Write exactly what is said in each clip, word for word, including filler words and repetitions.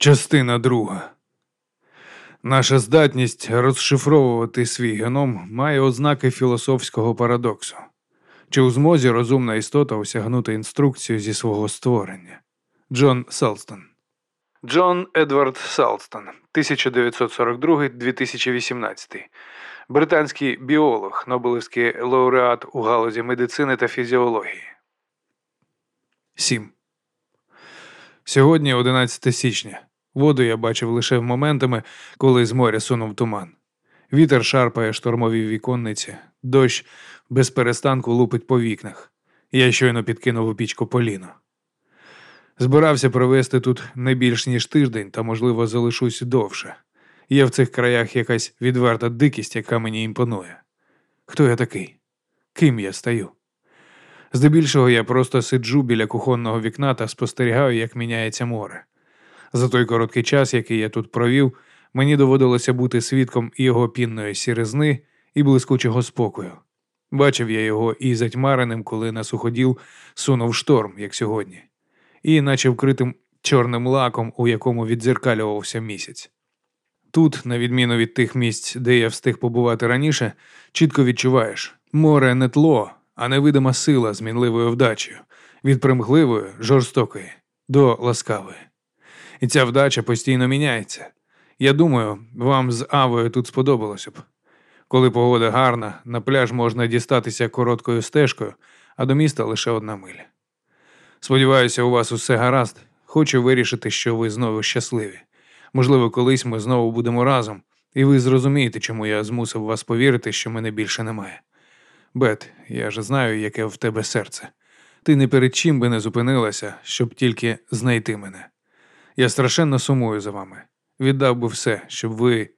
Частина друга. Наша здатність розшифровувати свій геном має ознаки філософського парадоксу. Чи у змозі розумна істота осягнути інструкцію зі свого створення? Джон Селстон. Джон Едвард Селстон, тисяча дев'ятсот сорок другий - дві тисячі вісімнадцятий. Британський біолог, Нобелівський лауреат у галузі медицини та фізіології. сім. Сьогодні одинадцяте січня. Воду я бачив лише моментами, коли з моря сунув туман. Вітер шарпає штормові віконниці, дощ без перестанку лупить по вікнах. Я щойно підкинув у пічку поліно. Збирався провести тут не більш ніж тиждень, та, можливо, залишусь довше. Є в цих краях якась відверта дикість, яка мені імпонує. Хто я такий? Ким я стаю? Здебільшого я просто сиджу біля кухонного вікна та спостерігаю, як міняється море. За той короткий час, який я тут провів, мені доводилося бути свідком і його пінної сіризни, і блискучого спокою. Бачив я його і затьмареним, коли на суходіл сунув шторм, як сьогодні, і наче вкритим чорним лаком, у якому віддзеркалювався місяць. Тут, на відміну від тих місць, де я встиг побувати раніше, чітко відчуваєш – море не тло, а невидима сила з мінливою вдачею, від примхливої, жорстокої до ласкавої. І ця вдача постійно міняється. Я думаю, вам з Авою тут сподобалося б. Коли погода гарна, на пляж можна дістатися короткою стежкою, а до міста лише одна миля. Сподіваюся, у вас усе гаразд. Хочу вирішити, що ви знову щасливі. Можливо, колись ми знову будемо разом, і ви зрозумієте, чому я змусив вас повірити, що мене більше немає. Бет, я ж знаю, яке в тебе серце. Ти не перед чим би не зупинилася, щоб тільки знайти мене. Я страшенно сумую за вами. Віддав би все, щоб ви...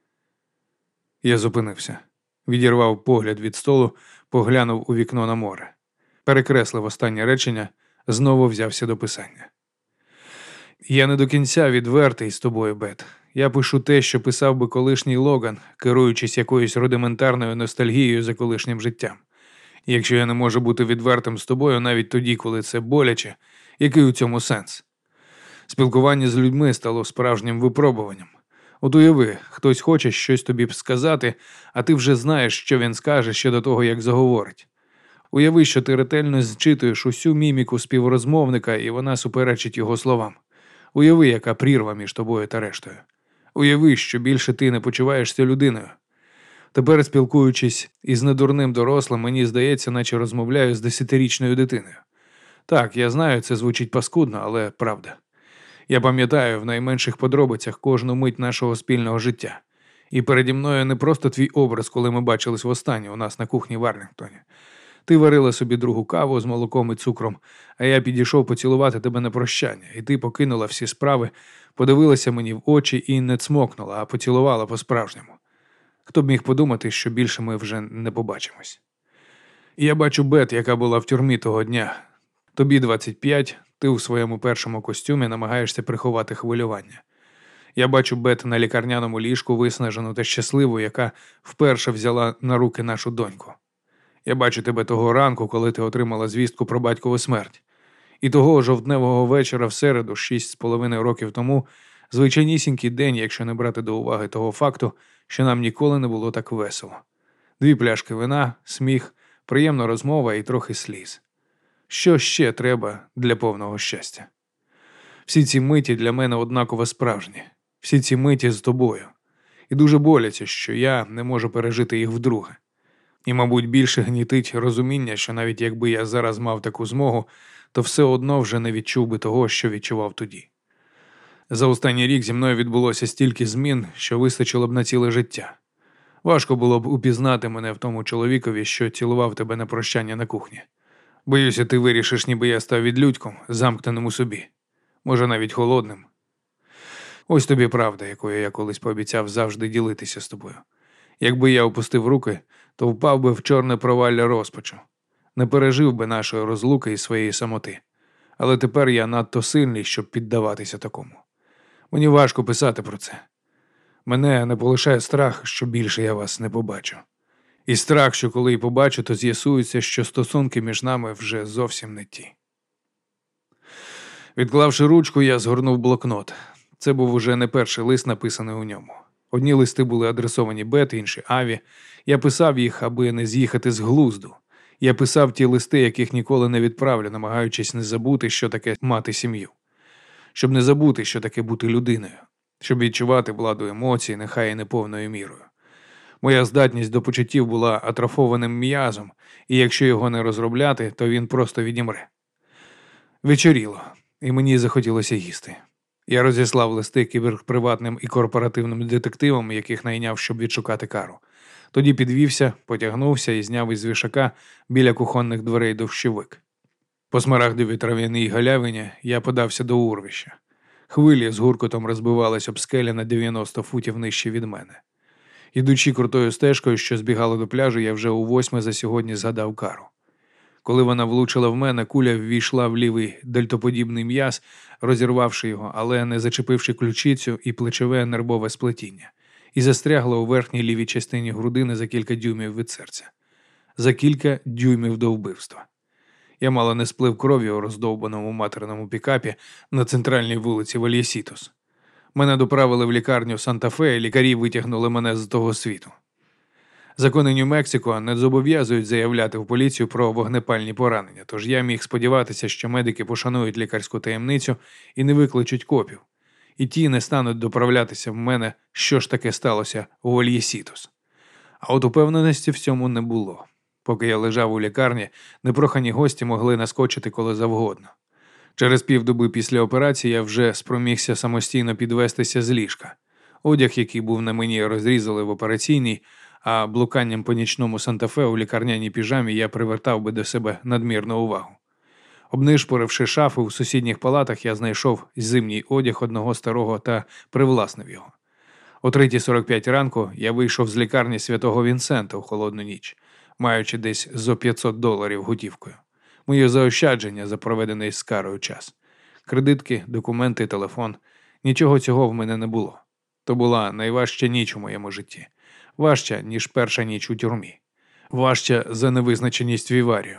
Я зупинився. Відірвав погляд від столу, поглянув у вікно на море. Перекреслив останнє речення, знову взявся до писання. Я не до кінця відвертий з тобою, Бет. Я пишу те, що писав би колишній Логан, керуючись якоюсь рудиментарною ностальгією за колишнім життям. І якщо я не можу бути відвертим з тобою навіть тоді, коли це боляче, який у цьому сенс? Спілкування з людьми стало справжнім випробуванням. От уяви, хтось хоче щось тобі сказати, а ти вже знаєш, що він скаже ще до того, як заговорить. Уяви, що ти ретельно зчитуєш усю міміку співрозмовника, і вона суперечить його словам. Уяви, яка прірва між тобою та рештою. Уяви, що більше ти не почуваєшся людиною. Тепер, спілкуючись із недурним дорослим, мені здається, наче розмовляю з десятирічною дитиною. Так, я знаю, це звучить паскудно, але правда. Я пам'ятаю в найменших подробицях кожну мить нашого спільного життя. І переді мною не просто твій образ, коли ми бачились востаннє у нас на кухні в Арлінгтоні. Ти варила собі другу каву з молоком і цукром, а я підійшов поцілувати тебе на прощання, і ти покинула всі справи, подивилася мені в очі і не цмокнула, а поцілувала по-справжньому. Хто б міг подумати, що більше ми вже не побачимось. І я бачу Бет, яка була в тюрмі того дня. Тобі двадцять п'ять, ти у своєму першому костюмі намагаєшся приховати хвилювання. Я бачу Бет на лікарняному ліжку, виснажену та щасливу, яка вперше взяла на руки нашу доньку. Я бачу тебе того ранку, коли ти отримала звістку про батькову смерть. І того жовтневого вечора в середу, шість з половиною років тому, звичайнісінький день, якщо не брати до уваги того факту, що нам ніколи не було так весело. Дві пляшки вина, сміх, приємна розмова і трохи сліз. Що ще треба для повного щастя? Всі ці миті для мене однаково справжні. Всі ці миті з тобою. І дуже боляться, що я не можу пережити їх вдруге. І, мабуть, більше гнітить розуміння, що навіть якби я зараз мав таку змогу, то все одно вже не відчув би того, що відчував тоді. За останній рік зі мною відбулося стільки змін, що вистачило б на ціле життя. Важко було б упізнати мене в тому чоловікові, що цілував тебе на прощання на кухні. Боюся, ти вирішиш, ніби я став відлюдьком, замкненим у собі. Може, навіть холодним. Ось тобі правда, якою я колись пообіцяв завжди ділитися з тобою. Якби я опустив руки, то впав би в чорне провалля розпачу. Не пережив би нашої розлуки і своєї самоти. Але тепер я надто сильний, щоб піддаватися такому. Мені важко писати про це. Мене не полишає страх, що більше я вас не побачу. І страх, що коли й побачу, то з'ясується, що стосунки між нами вже зовсім не ті. Відклавши ручку, я згорнув блокнот. Це був уже не перший лист, написаний у ньому. Одні листи були адресовані Бет, інші Аві. Я писав їх, аби не з'їхати з глузду. Я писав ті листи, яких ніколи не відправлю, намагаючись не забути, що таке мати сім'ю. Щоб не забути, що таке бути людиною. Щоб відчувати владу емоцій, нехай і не повною мірою. Моя здатність до почуттів була атрофованим м'язом, і якщо його не розробляти, то він просто відімре. Вечоріло, і мені захотілося їсти. Я розіслав листи кіберприватним і корпоративним детективам, яких найняв, щоб відшукати Кару. Тоді підвівся, потягнувся і зняв із вішака біля кухонних дверей дощовик. По смарагдовій трав'яній галявині я подався до урвища. Хвилі з гуркотом розбивались об скелі на дев'яносто футів нижче від мене. Ідучи крутою стежкою, що збігала до пляжу, я вже у восьме за сьогодні згадав Кару. Коли вона влучила в мене, куля ввійшла в лівий дельтоподібний м'яз, розірвавши його, але не зачепивши ключицю і плечове нервове сплетіння, і застрягла у верхній лівій частині грудини за кілька дюймів від серця. За кілька дюймів до вбивства. Я мало не сплив кров'ю у роздовбаному материному пікапі на центральній вулиці Вальєсітос. Мене доправили в лікарню Санта-Фе, і лікарі витягнули мене з того світу. Закони Нью-Мексико не зобов'язують заявляти в поліцію про вогнепальні поранення, тож я міг сподіватися, що медики пошанують лікарську таємницю і не викличуть копів. І ті не стануть доправлятися в мене, що ж таке сталося у Вальєсітос. А от упевненості в цьому не було. Поки я лежав у лікарні, непрохані гості могли наскочити коли завгодно. Через півдоби після операції я вже спромігся самостійно підвестися з ліжка. Одяг, який був на мені, розрізали в операційній, а блуканням по нічному Санта-Фе у лікарняній піжамі я привертав би до себе надмірну увагу. Обнишпоривши шафи в сусідніх палатах, я знайшов зимній одяг одного старого та привласнив його. О третій сорок п'ять ранку я вийшов з лікарні Святого Вінсента у холодну ніч, маючи десь зо п'ятсот доларів готівкою. Моє заощадження за проведений з Карою час. Кредитки, документи, телефон. Нічого цього в мене не було. То була найважча ніч у моєму житті. Важча, ніж перша ніч у тюрмі. Важча за невизначеність віварію.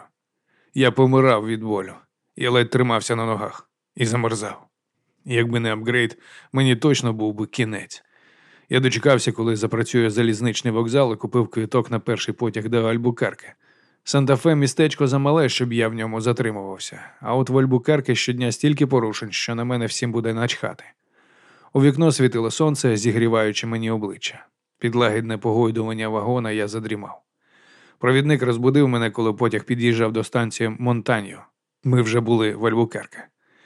Я помирав від болю. Я ледь тримався на ногах. І замерзав. Якби не апгрейд, мені точно був би кінець. Я дочекався, коли запрацює залізничний вокзал і купив квиток на перший потяг до Альбукерке. Санта-Фе – містечко замале, щоб я в ньому затримувався. А от в Альбукерке щодня стільки порушень, що на мене всім буде начхати. У вікно світило сонце, зігріваючи мені обличчя. Під лагідне погойдування вагона я задрімав. Провідник розбудив мене, коли потяг під'їжджав до станції Монтаньо. Ми вже були в Альбукерке.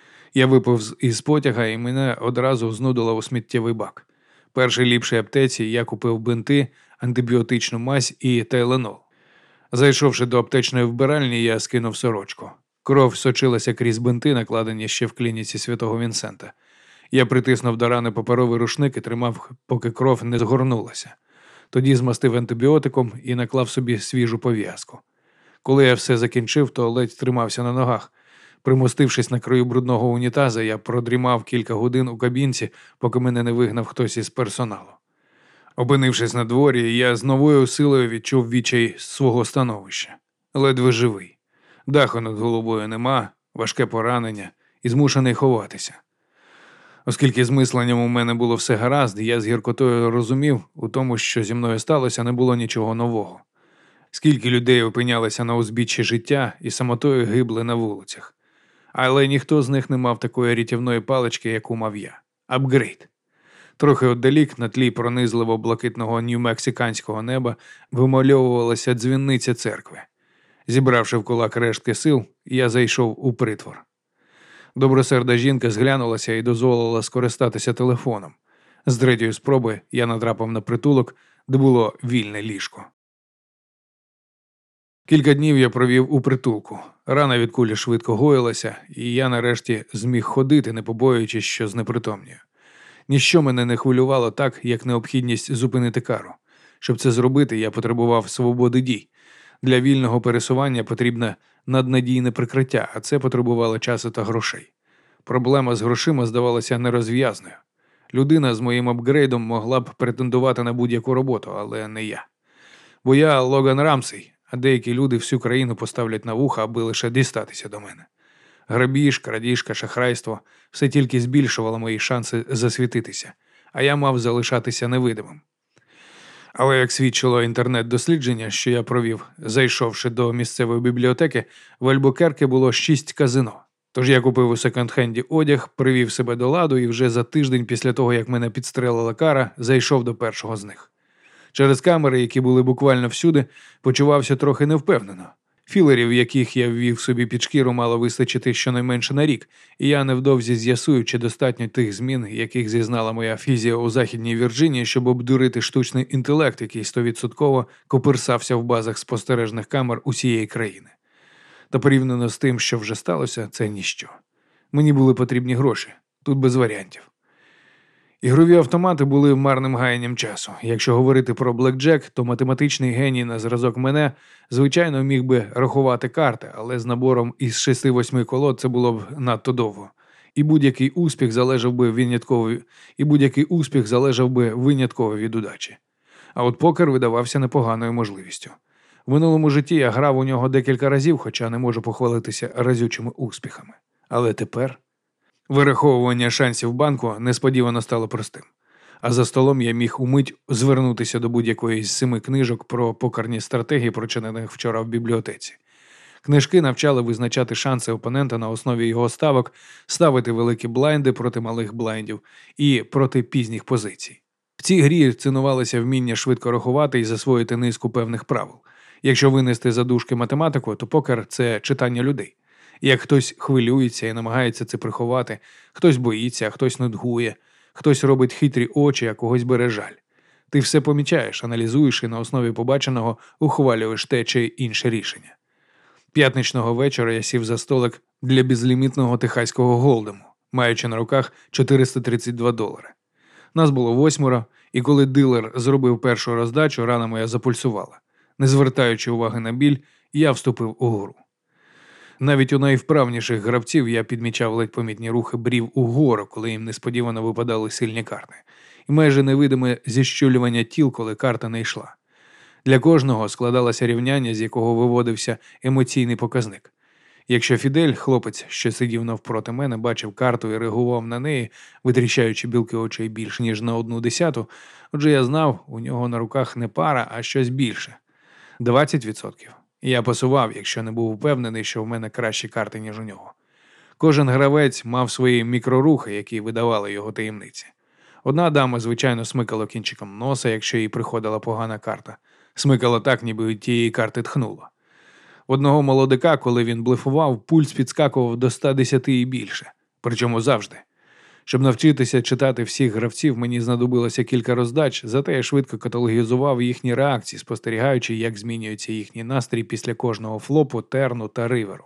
Я виповз із потяга, і мене одразу знудило у сміттєвий бак. Першій ліпшій аптеці я купив бинти, антибіотичну мазь і тайленол. Зайшовши до аптечної вбиральні, я скинув сорочку. Кров сочилася крізь бинти, накладені ще в клініці Святого Вінсента. Я притиснув до рани паперовий рушник і тримав, поки кров не згорнулася. Тоді змастив антибіотиком і наклав собі свіжу пов'язку. Коли я все закінчив, то ледь тримався на ногах. Примостившись на краю брудного унітаза, я продрімав кілька годин у кабінці, поки мене не вигнав хтось із персоналу. Опинившись на дворі, я з новою силою відчув відчай свого становища. Ледве живий. Даху над головою нема, важке поранення і змушений ховатися. Оскільки з мисленням у мене було все гаразд, я з гіркотою розумів, у тому, що зі мною сталося, не було нічого нового. Скільки людей опинялися на узбіччі життя і самотою гибли на вулицях. Але ніхто з них не мав такої рятівної палички, яку мав я. Апгрейд. Трохи отдалік, на тлі пронизливо-блакитного нью-мексиканського неба, вимальовувалася дзвіниця церкви. Зібравши в кулак рештки сил, я зайшов у притвор. Добросерда жінка зглянулася і дозволила скористатися телефоном. З третьої спроби я натрапив на притулок, де було вільне ліжко. Кілька днів я провів у притулку. Рана від кулі швидко гоїлася, і я нарешті зміг ходити, не побоюючись, що знепритомнюю. Ніщо мене не хвилювало так, як необхідність зупинити Кару. Щоб це зробити, я потребував свободи дій. Для вільного пересування потрібне наднадійне прикриття, а це потребувало часу та грошей. Проблема з грошима здавалася нерозв'язною. Людина з моїм апгрейдом могла б претендувати на будь-яку роботу, але не я. Бо я Логан Рамсей, а деякі люди всю країну поставлять на вуха, аби лише дістатися до мене. Грабіж, крадіжка, шахрайство – все тільки збільшувало мої шанси засвітитися, а я мав залишатися невидимим. Але, як свідчило інтернет-дослідження, що я провів, зайшовши до місцевої бібліотеки, в Альбукерке було шість казино. Тож я купив у секонд-хенді одяг, привів себе до ладу і вже за тиждень після того, як мене підстрелила кара, зайшов до першого з них. Через камери, які були буквально всюди, почувався трохи невпевнено. Філерів, яких я ввів собі під шкіру, мало вистачити щонайменше на рік, і я невдовзі з'ясую, чи достатньо тих змін, яких зізнала моя фізія у Західній Вірджинії, щоб обдурити штучний інтелект, який стовідсотково коперсався в базах спостережних камер усієї країни. Та порівняно з тим, що вже сталося, це ніщо. Мені були потрібні гроші, тут без варіантів. Ігрові автомати були марним гаянням часу. Якщо говорити про блекджек, то математичний геній на зразок мене, звичайно, міг би рахувати карти, але з набором із шести-восьми колод це було б надто довго. І будь-який успіх залежав би винятково, і будь-який успіх залежав би винятково від удачі. А от покер видавався непоганою можливістю. В минулому житті я грав у нього декілька разів, хоча не можу похвалитися разючими успіхами. Але тепер вираховування шансів банку несподівано стало простим. А за столом я міг умить звернутися до будь-якої з семи книжок про покерні стратегії, прочинених вчора в бібліотеці. Книжки навчали визначати шанси опонента на основі його ставок, ставити великі блайнди проти малих блайндів і проти пізніх позицій. В цій грі цінувалося вміння швидко рахувати і засвоїти низку певних правил. Якщо винести за дужки математику, то покер – це читання людей. Як хтось хвилюється і намагається це приховати, хтось боїться, а хтось нудгує, хтось робить хитрі очі, а когось бере жаль. Ти все помічаєш, аналізуєш і на основі побаченого ухвалюєш те чи інше рішення. П'ятничного вечора я сів за столик для безлімітного техаського голдему, маючи на руках чотириста тридцять два долари. Нас було восьмеро, і коли дилер зробив першу роздачу, рана моя запульсувала. Не звертаючи уваги на біль, я вступив у гру. Навіть у найвправніших гравців я підмічав ледь помітні рухи брів угору, коли їм несподівано випадали сильні карти, і майже невидиме зіщулювання тіл, коли карта не йшла. Для кожного складалося рівняння, з якого виводився емоційний показник. Якщо Фідель, хлопець, що сидів навпроти мене, бачив карту і реагував на неї, витріщаючи білки очей більш ніж на одну десяту, отже я знав, у нього на руках не пара, а щось більше. двадцять відсотків. Я пасував, якщо не був впевнений, що в мене кращі карти, ніж у нього. Кожен гравець мав свої мікрорухи, які видавали його таємниці. Одна дама, звичайно, смикала кінчиком носа, якщо їй приходила погана карта. Смикала так, ніби від тієї карти тхнуло. Одного молодика, коли він блефував, пульс підскакував до ста десяти і більше. Причому завжди. Щоб навчитися читати всіх гравців, мені знадобилося кілька роздач, зате я швидко каталогізував їхні реакції, спостерігаючи, як змінюється їхній настрій після кожного флопу, терну та риверу.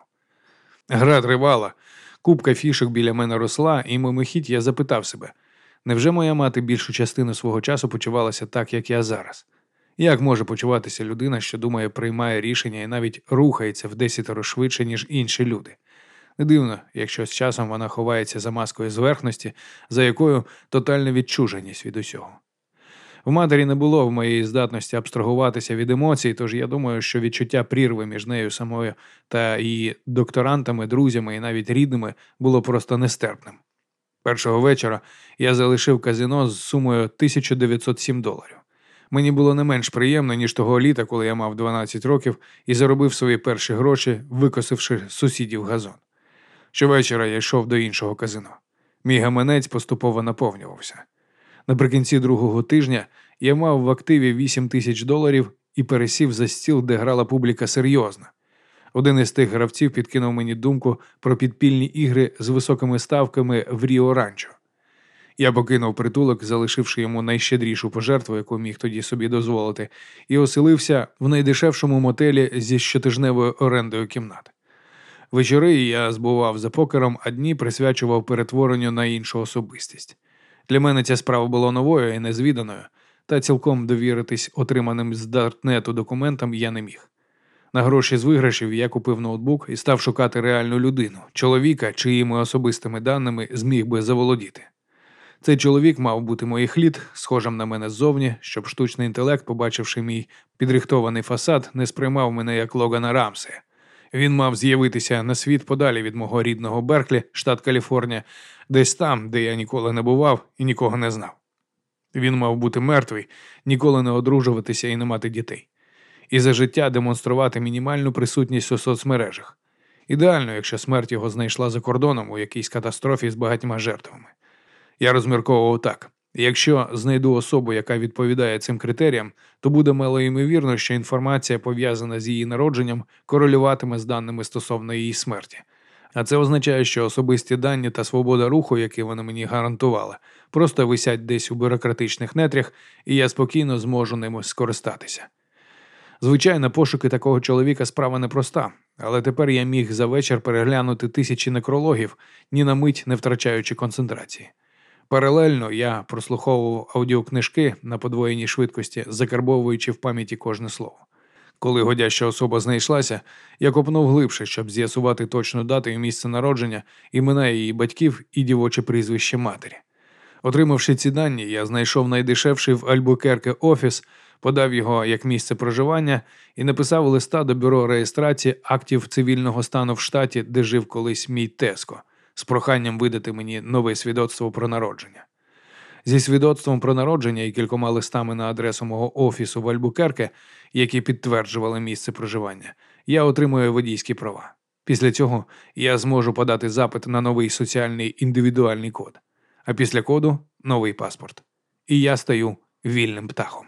Гра тривала, купка фішок біля мене росла, і мимохідь я запитав себе, невже моя мати більшу частину свого часу почувалася так, як я зараз? Як може почуватися людина, що думає, приймає рішення і навіть рухається в десятеро швидше, ніж інші люди? Не дивно, якщо з часом вона ховається за маскою зверхності, за якою тотальна відчуженість від усього. В матері не було в моїй здатності абстрагуватися від емоцій, тож я думаю, що відчуття прірви між нею самою та її докторантами, друзями і навіть рідними було просто нестерпним. Першого вечора я залишив казино з сумою тисяча дев'ятсот сім доларів. Мені було не менш приємно, ніж того літа, коли я мав дванадцять років і заробив свої перші гроші, викосивши сусідів газон. Щовечора я йшов до іншого казино. Мій гаманець поступово наповнювався. Наприкінці другого тижня я мав в активі вісім тисяч доларів і пересів за стіл, де грала публіка серйозна. Один із тих гравців підкинув мені думку про підпільні ігри з високими ставками в Ріо-Ранчо. Я покинув притулок, залишивши йому найщедрішу пожертву, яку міг тоді собі дозволити, і оселився в найдешевшому мотелі зі щотижневою орендою кімнат. Вечори я збував за покером, а дні присвячував перетворенню на іншу особистість. Для мене ця справа була новою і незвіданою, та цілком довіритись отриманим з Дартнету документам я не міг. На гроші з виграшів я купив ноутбук і став шукати реальну людину, чоловіка, чиїми особистими даними зміг би заволодіти. Цей чоловік мав бути моїх літ, схожим на мене ззовні, щоб штучний інтелект, побачивши мій підрихтований фасад, не сприймав мене як Логана Рамсея. Він мав з'явитися на світ подалі від мого рідного Берклі, штат Каліфорнія, десь там, де я ніколи не бував і нікого не знав. Він мав бути мертвий, ніколи не одружуватися і не мати дітей. І за життя демонструвати мінімальну присутність у соцмережах. Ідеально, якщо смерть його знайшла за кордоном у якійсь катастрофі з багатьма жертвами. Я розмірковував так. Якщо знайду особу, яка відповідає цим критеріям, то буде малоймовірно, що інформація, пов'язана з її народженням, корелюватиме з даними стосовно її смерті. А це означає, що особисті дані та свобода руху, які вони мені гарантували, просто висять десь у бюрократичних нетрях, і я спокійно зможу ними скористатися. Звичайно, пошуки такого чоловіка справа непроста, але тепер я міг за вечір переглянути тисячі некрологів, ні на мить не втрачаючи концентрації. Паралельно я прослуховував аудіокнижки на подвоєній швидкості, закарбовуючи в пам'яті кожне слово. Коли годяща особа знайшлася, я копнув глибше, щоб з'ясувати точну дату і місце народження, імена її батьків і дівоче прізвище матері. Отримавши ці дані, я знайшов найдешевший в Альбукерке офіс, подав його як місце проживання і написав листа до бюро реєстрації актів цивільного стану в штаті, де жив колись мій тезко, з проханням видати мені нове свідоцтво про народження. Зі свідоцтвом про народження і кількома листами на адресу мого офісу в Альбукерке, які підтверджували місце проживання, я отримую водійські права. Після цього я зможу подати запит на новий соціальний індивідуальний код. А після коду – новий паспорт. І я стаю вільним птахом.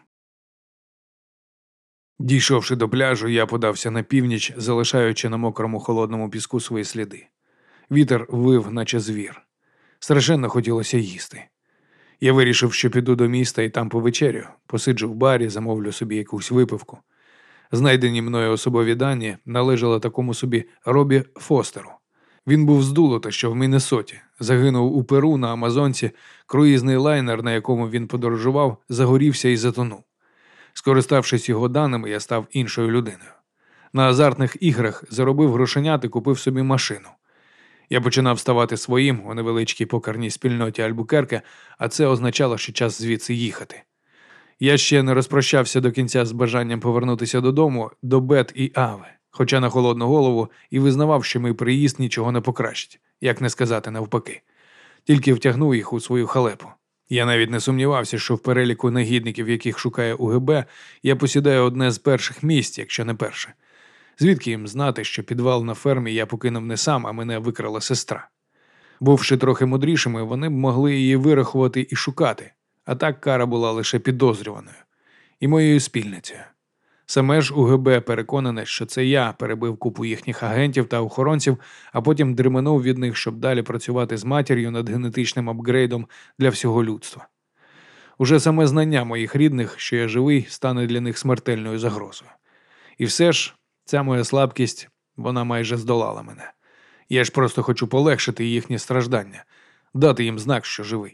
Дійшовши до пляжу, я подався на північ, залишаючи на мокрому холодному піску свої сліди. Вітер вив, наче звір. Страшенно хотілося їсти. Я вирішив, що піду до міста і там повечерю, посиджу в барі, замовлю собі якусь випивку. Знайдені мною особові дані належали такому собі Робі Фостеру. Він був з Дулота, що в Міннесоті, загинув у Перу на Амазонці, круїзний лайнер, на якому він подорожував, загорівся і затонув. Скориставшись його даними, я став іншою людиною. На азартних іграх заробив грошенят і купив собі машину. Я починав ставати своїм у невеличкій покерній спільноті Альбукерке, а це означало, що час звідси їхати. Я ще не розпрощався до кінця з бажанням повернутися додому, до Бет і Ави, хоча на холодну голову і визнавав, що мій приїзд нічого не покращить, як не сказати навпаки. Тільки втягнув їх у свою халепу. Я навіть не сумнівався, що в переліку негідників, яких шукає УГБ, я посідаю одне з перших місць, якщо не перше. Звідки їм знати, що підвал на фермі я покинув не сам, а мене викрала сестра? Бувши трохи мудрішими, вони б могли її вирахувати і шукати, а так кара була лише підозрюваною. І моєю спільницею. Саме ж УГБ переконане, що це я перебив купу їхніх агентів та охоронців, а потім дременув від них, щоб далі працювати з матір'ю над генетичним апгрейдом для всього людства. Уже саме знання моїх рідних, що я живий, стане для них смертельною загрозою. І все ж, ця моя слабкість, вона майже здолала мене. Я ж просто хочу полегшити їхні страждання, дати їм знак, що живий.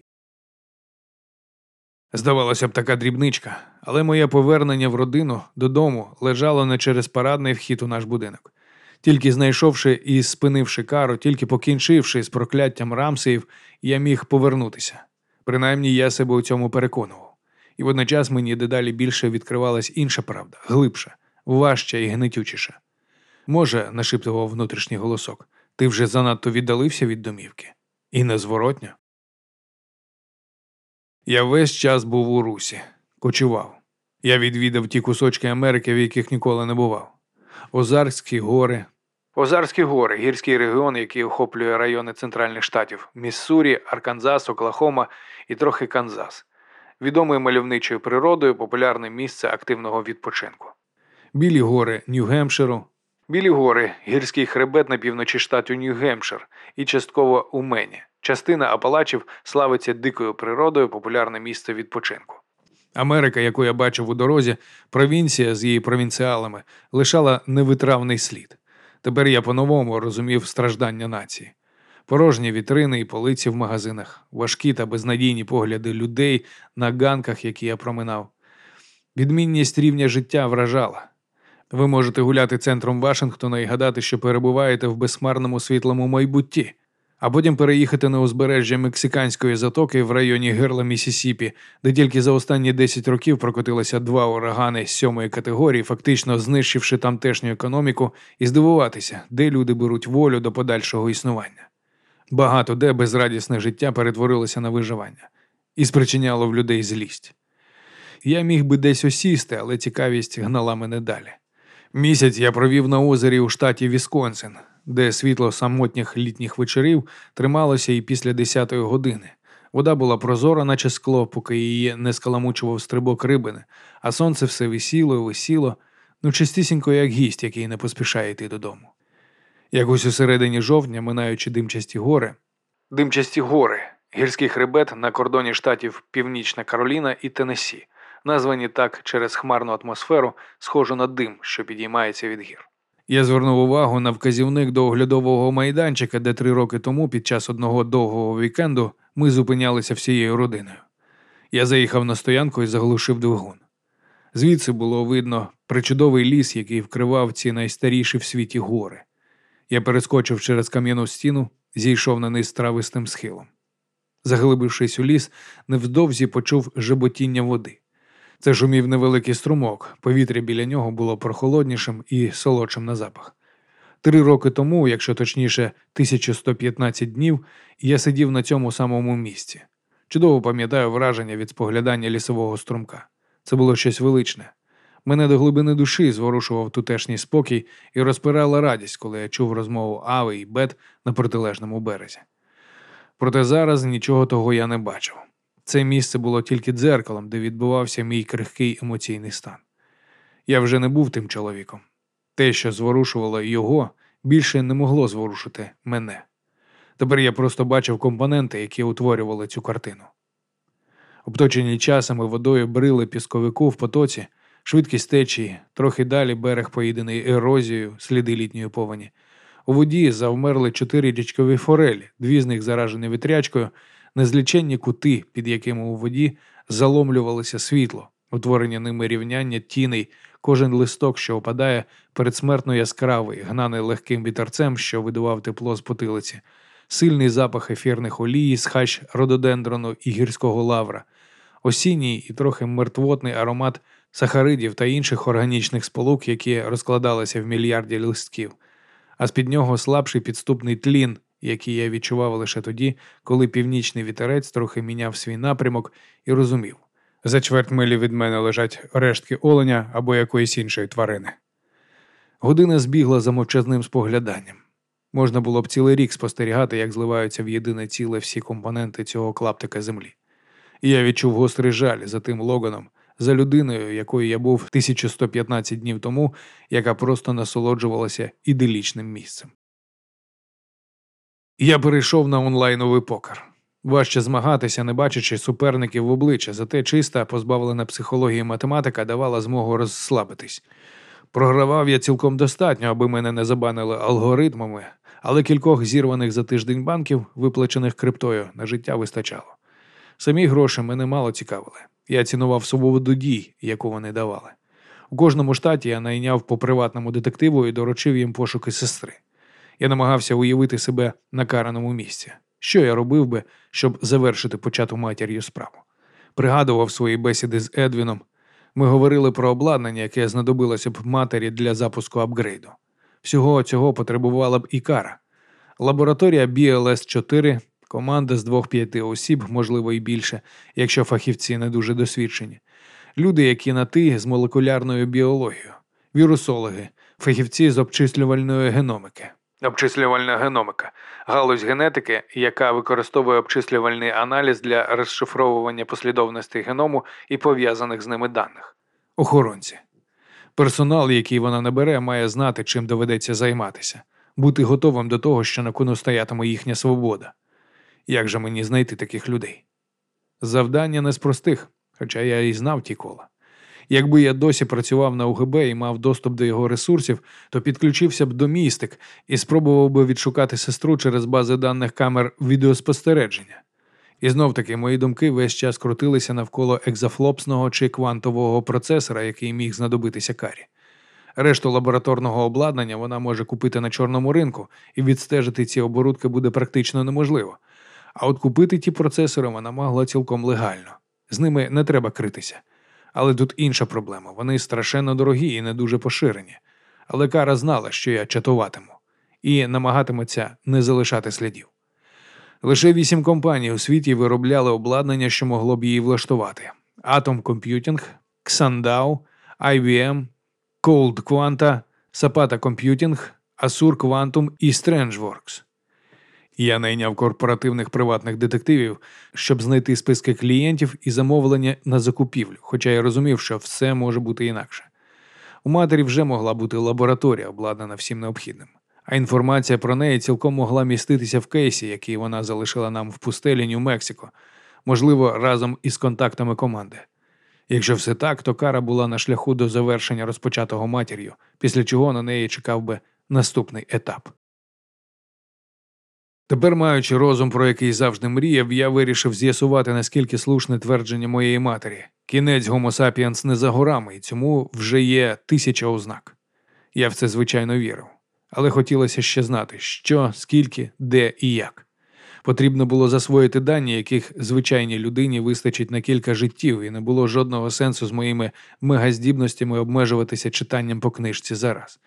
Здавалося б, така дрібничка, але моє повернення в родину, додому, лежало не через парадний вхід у наш будинок. Тільки знайшовши і спинивши кару, тільки покінчивши з прокляттям Рамсеїв, я міг повернутися. Принаймні, я себе у цьому переконував. І водночас мені дедалі більше відкривалась інша правда, глибша, важча і гнетючіша. Може, нашіптував внутрішній голосок, ти вже занадто віддалився від домівки. І незворотньо. Я весь час був у русі, кочував. Я відвідав ті кусочки Америки, в яких ніколи не бував. Озарські гори. Озарські гори – гірський регіон, який охоплює райони центральних штатів – Міссурі, Арканзас, Оклахома і трохи Канзас. Відомий мальовничою природою, популярне місце активного відпочинку. Білі гори Нью-Гемпширу. Білі гори – гірський хребет на півночі штату Нью-Гемпшир і частково у Мені. Частина Апалачів славиться дикою природою, популярне місце відпочинку. Америка, яку я бачив у дорозі, провінція з її провінціалами, лишала невитравний слід. Тепер я по-новому розумів страждання нації. Порожні вітрини і полиці в магазинах, важкі та безнадійні погляди людей на ганках, які я проминав. Відмінність рівня життя вражала. Ви можете гуляти центром Вашингтона і гадати, що перебуваєте в безхмарному світлому майбутті. а потім переїхати на узбережжя Мексиканської затоки в районі гирла Міссісіпі, де тільки за останні десять років прокотилося два урагани сьомої категорії, фактично знищивши тамтешню економіку, і здивуватися, де люди беруть волю до подальшого існування. Багато де безрадісне життя перетворилося на виживання і спричиняло в людей злість. Я міг би десь осісти, але цікавість гнала мене далі. Місяць я провів на озері у штаті Вісконсин, де світло самотніх літніх вечорів трималося і після десятої години. Вода була прозора, наче скло, поки її не скаламучував стрибок рибини, а сонце все висіло і висіло, ну чистісінько, як гість, який не поспішає йти додому. Якось у середині жовтня, минаючи димчасті гори, димчасті гори – гірський хребет на кордоні штатів Північна Кароліна і Теннессі, названі так через хмарну атмосферу, схожу на дим, що підіймається від гір. Я звернув увагу на вказівник до оглядового майданчика, де три роки тому під час одного довгого вікенду ми зупинялися всією родиною. Я заїхав на стоянку і заглушив двигун. Звідси було видно причудовий ліс, який вкривав ці найстаріші в світі гори. Я перескочив через кам'яну стіну, зійшов на низ травистим схилом. Заглибившись у ліс, невдовзі почув жеботіння води. Це шумів невеликий струмок, повітря біля нього було прохолоднішим і солодшим на запах. Три роки тому, якщо точніше тисяча сто п'ятнадцять днів, я сидів на цьому самому місці. Чудово пам'ятаю враження від споглядання лісового струмка. Це було щось величне. Мене до глибини душі зворушував тутешній спокій і розпирала радість, коли я чув розмову Ави і Бет на протилежному березі. Проте зараз нічого того я не бачив. Це місце було тільки дзеркалом, де відбувався мій крихкий емоційний стан. Я вже не був тим чоловіком. Те, що зворушувало його, більше не могло зворушити мене. Тепер я просто бачив компоненти, які утворювали цю картину. Обточені часом і водою брили пісковику в потоці, швидкість течії, трохи далі берег поїдений ерозією, сліди літньої повені. У воді завмерли чотири річкові форелі, дві з них заражені вітрячкою, незліченні кути, під якими у воді заломлювалося світло, утворення ними рівняння тіней, кожен листок, що опадає, передсмертно яскравий, гнаний легким вітерцем, що видував тепло з потилиці, сильний запах ефірних олій, схач рододендрону і гірського лавра, осінній і трохи мертвотний аромат сахаридів та інших органічних сполук, які розкладалися в мільярді листків, а з-під нього слабший підступний тлін, який я відчував лише тоді, коли північний вітерець трохи міняв свій напрямок і розумів. За чверть милі від мене лежать рештки оленя або якоїсь іншої тварини. Година збігла за мовчазним спогляданням. Можна було б цілий рік спостерігати, як зливаються в єдине ціле всі компоненти цього клаптика землі. І я відчув гострий жаль за тим Логаном, за людиною, якою я був тисяча сто п'ятнадцять днів тому, яка просто насолоджувалася іделічним місцем. Я перейшов на онлайновий покер. Важче змагатися, не бачачи суперників в обличчя, зате чиста, позбавлена психології математика давала змогу розслабитись. Програвав я цілком достатньо, аби мене не забанили алгоритмами, але кількох зірваних за тиждень банків, виплачених криптою, на життя вистачало. Самі гроші мене мало цікавили. Я цінував свободу дій, яку вони давали. У кожному штаті я найняв по приватному детективу і доручив їм пошуки сестри. Я намагався уявити себе на караному місці. Що я робив би, щоб завершити почату матір'ю справу? Пригадував свої бесіди з Едвіном. Ми говорили про обладнання, яке знадобилося б матері для запуску апгрейду. Всього цього потребувала б і кара. Лабораторія бі ел ес чотири, команда з двох-п'яти осіб, можливо і більше, якщо фахівці не дуже досвідчені. Люди, які на «ти» з молекулярною біологією. Вірусологи, фахівці з обчислювальної геномики. Обчислювальна геномика – галузь генетики, яка використовує обчислювальний аналіз для розшифровування послідовностей геному і пов'язаних з ними даних. Охоронці. Персонал, який вона набере, має знати, чим доведеться займатися, бути готовим до того, що на кону стоятиме їхня свобода. Як же мені знайти таких людей? Завдання не з простих, хоча я і знав ті кола. Якби я досі працював на у ге бе і мав доступ до його ресурсів, то підключився б до містик і спробував би відшукати сестру через бази даних камер відеоспостереження. І знов-таки мої думки весь час крутилися навколо екзафлопсного чи квантового процесора, який міг знадобитися карі. Решту лабораторного обладнання вона може купити на чорному ринку, і відстежити ці оборудки буде практично неможливо. А от купити ті процесори вона могла цілком легально. З ними не треба критися. Але тут інша проблема. Вони страшенно дорогі і не дуже поширені. Але Кара знала, що я чатуватиму. І намагатиметься не залишати слідів. Лише вісім компаній у світі виробляли обладнання, що могло б її влаштувати. Atom Computing, Xandao, ай бі ем, Cold Quanta, Zapata Computing, Asur Quantum і StrangeWorks. Я найняв корпоративних приватних детективів, щоб знайти списки клієнтів і замовлення на закупівлю, хоча я розумів, що все може бути інакше. У матері вже могла бути лабораторія, обладнана всім необхідним. А інформація про неї цілком могла міститися в кейсі, який вона залишила нам в пустелі Нью-Мексико, можливо, разом із контактами команди. Якщо все так, то Кара була на шляху до завершення розпочатого матір'ю, після чого на неї чекав би наступний етап. Тепер, маючи розум, про який завжди мріяв, я вирішив з'ясувати, наскільки слушне твердження моєї матері. Кінець Homo sapiens не за горами, і цьому вже є тисяча ознак. Я в це, звичайно, вірив. Але хотілося ще знати, що, скільки, де і як. Потрібно було засвоїти дані, яких звичайній людині вистачить на кілька життів, і не було жодного сенсу з моїми мегаздібностями обмежуватися читанням по книжці зараз.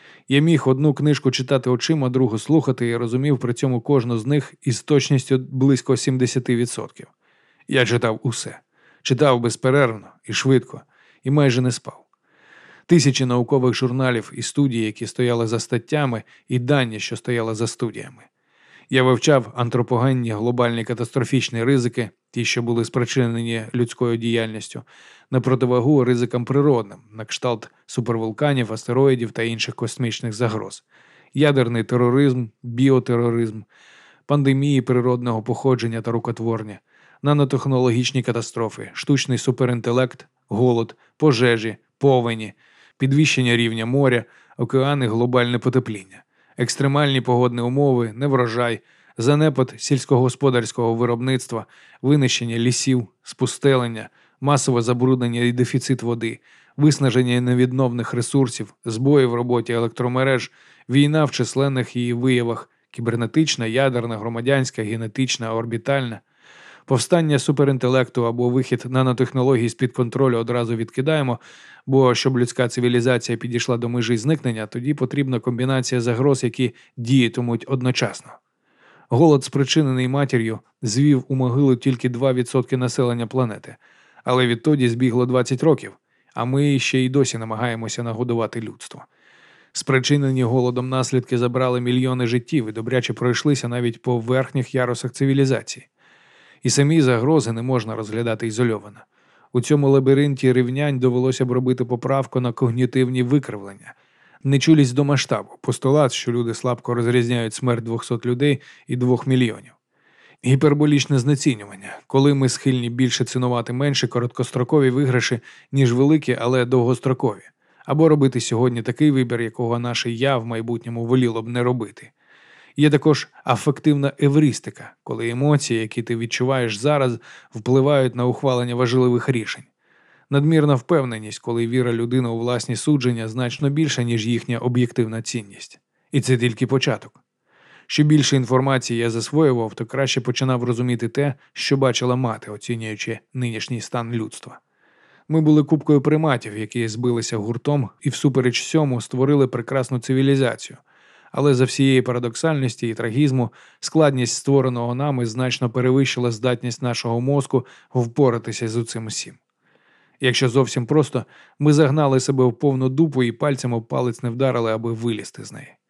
Я міг одну книжку читати очима, другу слухати і розумів при цьому кожну з них із точністю близько сімдесят відсотків. Я читав усе. Читав безперервно і швидко, і майже не спав. Тисячі наукових журналів і студій, які стояли за статтями, і дані, що стояли за студіями. Я вивчав антропогенні глобальні катастрофічні ризики, ті, що були спричинені людською діяльністю, на противагу ризикам природним, на кшталт супервулканів, астероїдів та інших космічних загроз, ядерний тероризм, біотероризм, пандемії природного походження та рукотворення, нанотехнологічні катастрофи, штучний суперінтелект, голод, пожежі, повені, підвищення рівня моря, океани, глобальне потепління, екстремальні погодні умови, неврожай, занепад сільськогосподарського виробництва, винищення лісів, спустелення, масове забруднення і дефіцит води, виснаження невідновних ресурсів, збої в роботі електромереж, війна в численних її виявах, кібернетична, ядерна, громадянська, генетична, орбітальна, повстання суперінтелекту або вихід нанотехнологій з-під контролю одразу відкидаємо, бо щоб людська цивілізація підійшла до межі зникнення, тоді потрібна комбінація загроз, які діятимуть одночасно. Голод, спричинений матір'ю, звів у могилу тільки два відсотки населення планети, але відтоді збігло двадцять років, а ми ще й досі намагаємося нагодувати людство. Спричинені голодом наслідки забрали мільйони життів і добряче пройшлися навіть по верхніх ярусах цивілізації. І самі загрози не можна розглядати ізольовано. У цьому лабіринті рівнянь довелося б робити поправку на когнітивні викривлення. Нечулість до масштабу, постулат, що люди слабко розрізняють смерть двохсот людей і двох мільйонів. Гіперболічне знецінювання, коли ми схильні більше цінувати менші короткострокові виграші, ніж великі, але довгострокові. Або робити сьогодні такий вибір, якого наше «я» в майбутньому воліло б не робити. Є також афективна евристика, коли емоції, які ти відчуваєш зараз, впливають на ухвалення важливих рішень. Надмірна впевненість, коли віра людини у власні судження значно більша, ніж їхня об'єктивна цінність. І це тільки початок. Що більше інформації я засвоював, то краще починав розуміти те, що бачила мати, оцінюючи нинішній стан людства. Ми були купкою приматів, які збилися гуртом і всупереч цьому створили прекрасну цивілізацію. Але за всієї парадоксальності і трагізму складність створеного нами значно перевищила здатність нашого мозку впоратися з цим усім. Якщо зовсім просто, ми загнали себе в повну дупу і пальцем об палець не вдарили, аби вилізти з неї.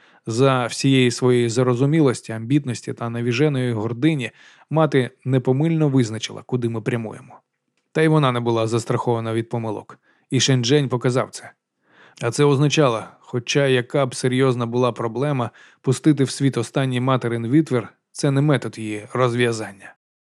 За всієї своєї зарозумілості, амбітності та навіженої гордині мати непомильно визначила, куди ми прямуємо. Та й вона не була застрахована від помилок. І Шенджень показав це. А це означало, хоча яка б серйозна була проблема, пустити в світ останній материн витвір – це не метод її розв'язання.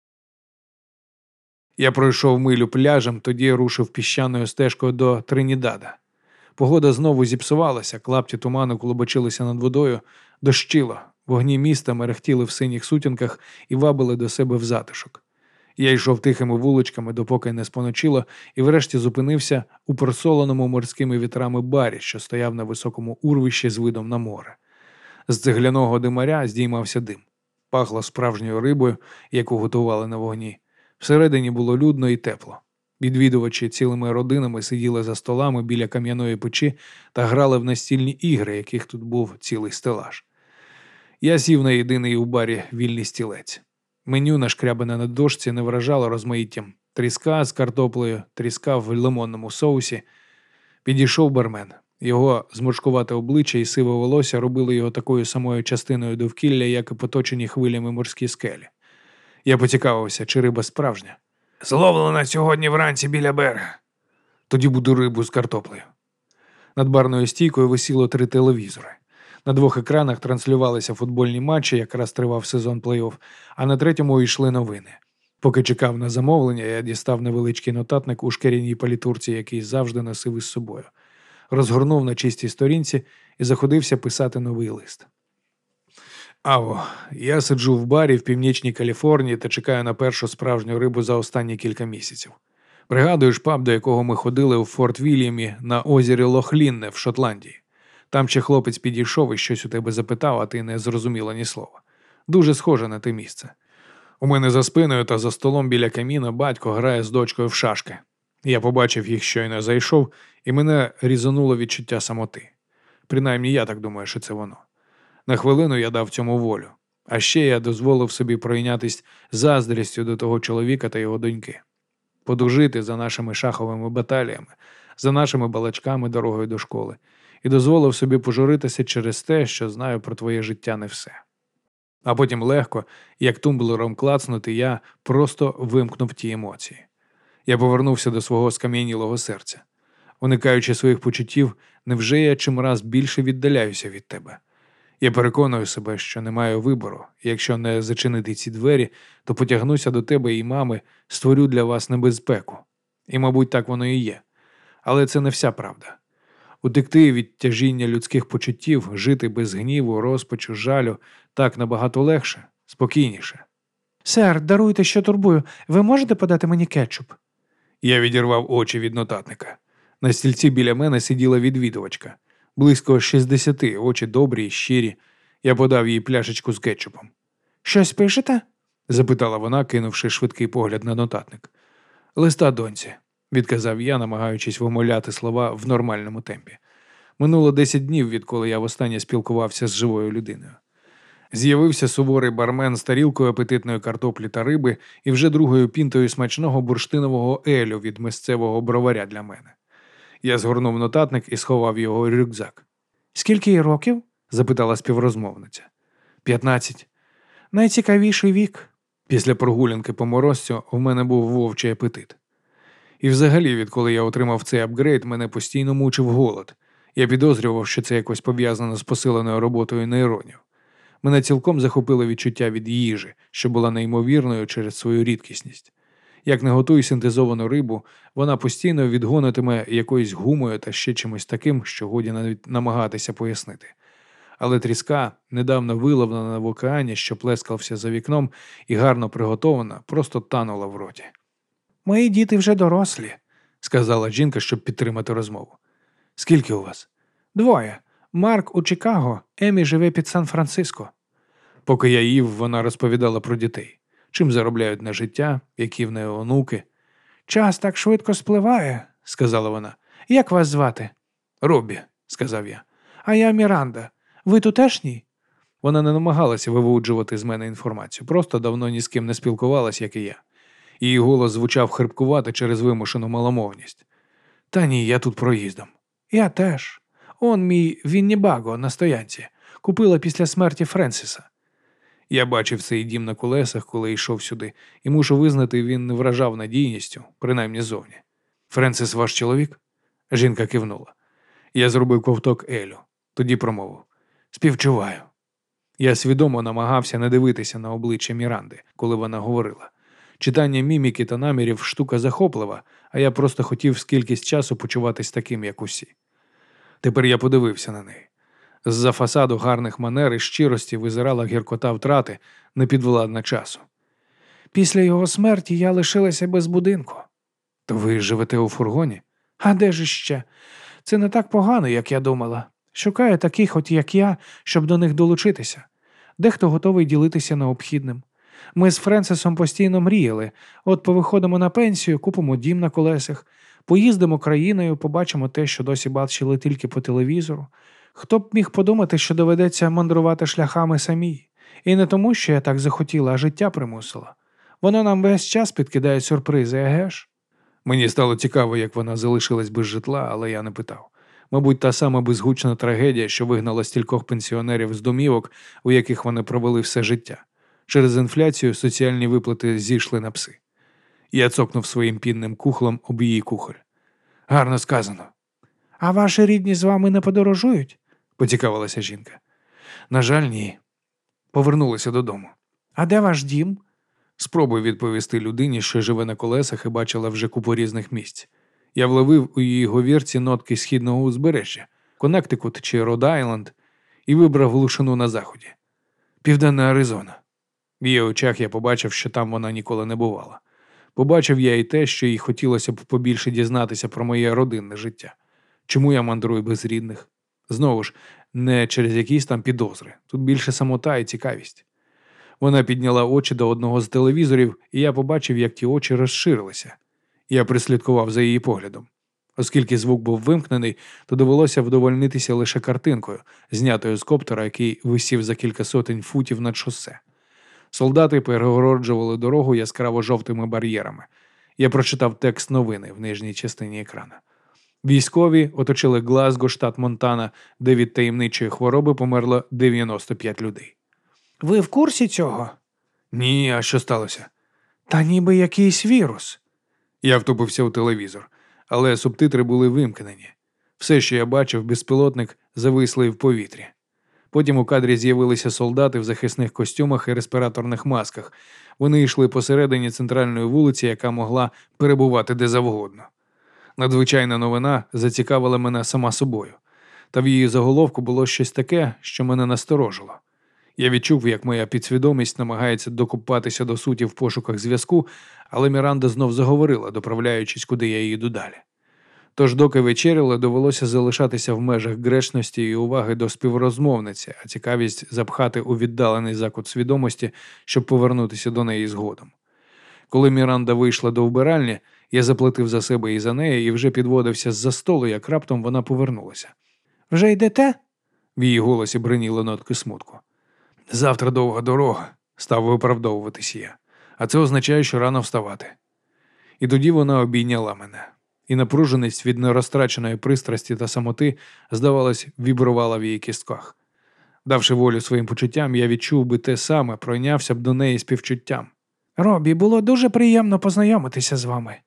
Я пройшов милю пляжем, тоді рушив піщаною стежкою до Тринідада. Погода знову зіпсувалася, клапті туману клубочилися над водою, дощило, вогні міста мерехтіли в синіх сутінках і вабили до себе в затишок. Я йшов тихими вуличками, допоки не споночило, і врешті зупинився у просоленому морськими вітрами барі, що стояв на високому урвищі з видом на море. З цегляного димаря здіймався дим. Пахло справжньою рибою, яку готували на вогні. Всередині було людно і тепло. Відвідувачі цілими родинами сиділи за столами біля кам'яної печі та грали в настільні ігри, яких тут був цілий стелаж. Я сів на єдиний у барі вільний стілець. Меню, нашкрябане на дошці, не вражало розмаїттям. Тріска з картоплею, тріска в лимонному соусі. Підійшов бармен. Його зморшкувате обличчя і сиве волосся робили його такою самою частиною довкілля, як і поточені хвилями морські скелі. Я поцікавився, чи риба справжня. «Зловлена сьогодні вранці біля берега. Тоді буду рибу з картоплею». Над барною стійкою висіло три телевізори. На двох екранах транслювалися футбольні матчі, якраз тривав сезон плей-офф, а на третьому йшли новини. Поки чекав на замовлення, я дістав невеличкий нотатник у шкіряній палітурці, який завжди носив із собою. Розгорнув на чистій сторінці і заходився писати новий лист. Аво, я сиджу в барі в північній Каліфорнії та чекаю на першу справжню рибу за останні кілька місяців. Пригадуєш паб, до якого ми ходили у Форт-Вільямі на озері Лох-Лінне в Шотландії? Там ще хлопець підійшов і щось у тебе запитав, а ти не зрозуміла ні слова. Дуже схоже на те місце. У мене за спиною та за столом біля каміна батько грає з дочкою в шашки. Я побачив їх, щойно зайшов, і мене різануло відчуття самоти. Принаймні я так думаю, що це воно. На хвилину я дав цьому волю. А ще я дозволив собі пройнятись заздрістю до того чоловіка та його доньки. Подужити за нашими шаховими баталіями, за нашими балачками дорогою до школи. І дозволив собі пожуритися через те, що знаю про твоє життя не все. А потім легко, як тумблером клацнути, я просто вимкнув ті емоції. Я повернувся до свого скам'янілого серця. Уникаючи своїх почуттів, невже я чимраз більше віддаляюся від тебе? Я переконую себе, що не маю вибору, і якщо не зачинити ці двері, то потягнуся до тебе і мами, створю для вас небезпеку. І, мабуть, так воно і є. Але це не вся правда. Утекти від тяжіння людських почуттів, жити без гніву, розпачу, жалю так набагато легше, спокійніше. «Сер, даруйте, що турбую. Ви можете подати мені кетчуп?» Я відірвав очі від нотатника. На стільці біля мене сиділа відвідувачка. Близько шістдесяти, очі добрі й щирі. Я подав їй пляшечку з кетчупом. «Щось пишете?» – запитала вона, кинувши швидкий погляд на нотатник. «Листа доньці», – відказав я, намагаючись вимовляти слова в нормальному темпі. Минуло десять днів, відколи я востаннє спілкувався з живою людиною. З'явився суворий бармен з тарілкою апетитної картоплі та риби і вже другою пінтою смачного бурштинового елю від місцевого броваря для мене. Я згорнув нотатник і сховав його у рюкзак. «Скільки їй років?» – запитала співрозмовниця. «П'ятнадцять». «Найцікавіший вік». Після прогулянки по морозцю в мене був вовчий апетит. І взагалі, відколи я отримав цей апгрейд, мене постійно мучив голод. Я підозрював, що це якось пов'язано з посиленою роботою нейронів. Мене цілком захопило відчуття від їжі, що була неймовірною через свою рідкісність. Як не готуй синтезовану рибу, вона постійно відгонитиме якоюсь гумою та ще чимось таким, що годі навіть намагатися пояснити. Але тріска, недавно виловлена в океані, що плескався за вікном і гарно приготована, просто танула в роті. «Мої діти вже дорослі», – сказала жінка, щоб підтримати розмову. «Скільки у вас?» «Двоє. Марк у Чикаго, Емі живе під Сан-Франциско». Поки я їв, вона розповідала про дітей. Чим заробляють на життя, які в неї онуки. «Час так швидко спливає», – сказала вона. «Як вас звати?» «Роббі», – сказав я. «А я Міранда. Ви тутешній?» Вона не намагалася вивуджувати з мене інформацію, просто давно ні з ким не спілкувалась, як і я. Її голос звучав хрипкувато через вимушену маломовність. «Та ні, я тут проїздом». «Я теж. Он мій Віннібаго на стоянці. Купила після смерті Френсіса». Я бачив цей дім на колесах, коли йшов сюди, і мушу визнати, він не вражав надійністю, принаймні зовні. «Френсіс ваш чоловік?» Жінка кивнула. Я зробив ковток Елю. Тоді промовив. «Співчуваю». Я свідомо намагався не дивитися на обличчя Міранди, коли вона говорила. Читання міміки та намірів – штука захоплива, а я просто хотів скількись часу почуватись таким, як усі. Тепер я подивився на неї. З-за фасаду гарних манер і щирості визирала гіркота втрати, непідвладна часу. Після його смерті я лишилася без будинку. То ви живете у фургоні? А де ж іще? Це не так погано, як я думала. Шукаю таких, от як я, щоб до них долучитися. Дехто готовий ділитися необхідним. Ми з Френсисом постійно мріяли. От повиходимо на пенсію, купимо дім на колесах, поїздимо країною, побачимо те, що досі бачили тільки по телевізору. Хто б міг подумати, що доведеться мандрувати шляхами самій. І не тому, що я так захотіла, а життя примусило. Воно нам весь час підкидає сюрпризи, еге ж? Мені стало цікаво, як вона залишилась без житла, але я не питав. Мабуть, та сама безгучна трагедія, що вигнала стількох пенсіонерів з домівок, у яких вони провели все життя. Через інфляцію соціальні виплати зійшли на пси. Я цокнув своїм пінним кухлом об її кухоль. Гарно сказано. А ваші рідні з вами не подорожують? Поцікавилася жінка. На жаль, ні. Повернулися додому. А де ваш дім? Спробуй відповісти людині, що живе на колесах і бачила вже купу різних місць. Я вловив у її говірці нотки східного узбережжя, Коннектикут чи Род-Айленд, і вибрав глушину на заході. Південна Аризона. В її очах я побачив, що там вона ніколи не бувала. Побачив я і те, що їй хотілося б побільше дізнатися про моє родинне життя. Чому я мандрую без рідних? Знову ж, не через якісь там підозри. Тут більше самота і цікавість. Вона підняла очі до одного з телевізорів, і я побачив, як ті очі розширилися. Я прислідкував за її поглядом. Оскільки звук був вимкнений, то довелося вдовольнитися лише картинкою, знятою з коптера, який висів за кілька сотень футів над шосе. Солдати перегороджували дорогу яскраво-жовтими бар'єрами. Я прочитав текст новини в нижній частині екрана. Військові оточили Глазго, штат Монтана, де від таємничої хвороби померло дев'яносто п'ять людей. Ви в курсі цього? Ні, а що сталося? Та ніби якийсь вірус. Я втупився у телевізор, але субтитри були вимкнені. Все, що я бачив, безпілотник завислий в повітрі. Потім у кадрі з'явилися солдати в захисних костюмах і респіраторних масках. Вони йшли посередині центральної вулиці, яка могла перебувати де завгодно. Надзвичайна новина зацікавила мене сама собою. Та в її заголовку було щось таке, що мене насторожило. Я відчув, як моя підсвідомість намагається докупатися до суті в пошуках зв'язку, але Міранда знов заговорила, доправляючись, куди я їду далі. Тож, доки вечеряли, довелося залишатися в межах гречності і уваги до співрозмовниці, а цікавість запхати у віддалений закут свідомості, щоб повернутися до неї згодом. Коли Міранда вийшла до вбиральні, я заплатив за себе і за неї і вже підводився з-за столу, як раптом вона повернулася. «Вже йдете?» В її голосі бриніли нотки смутку. «Завтра довга дорога», – став виправдовуватись я. «А це означає, що рано вставати». І тоді вона обійняла мене. І напруженість від нерозтраченої пристрасті та самоти, здавалось, вібрувала в її кістках. Давши волю своїм почуттям, я відчув би те саме, пройнявся б до неї співчуттям. «Робі, було дуже приємно познайомитися з вами».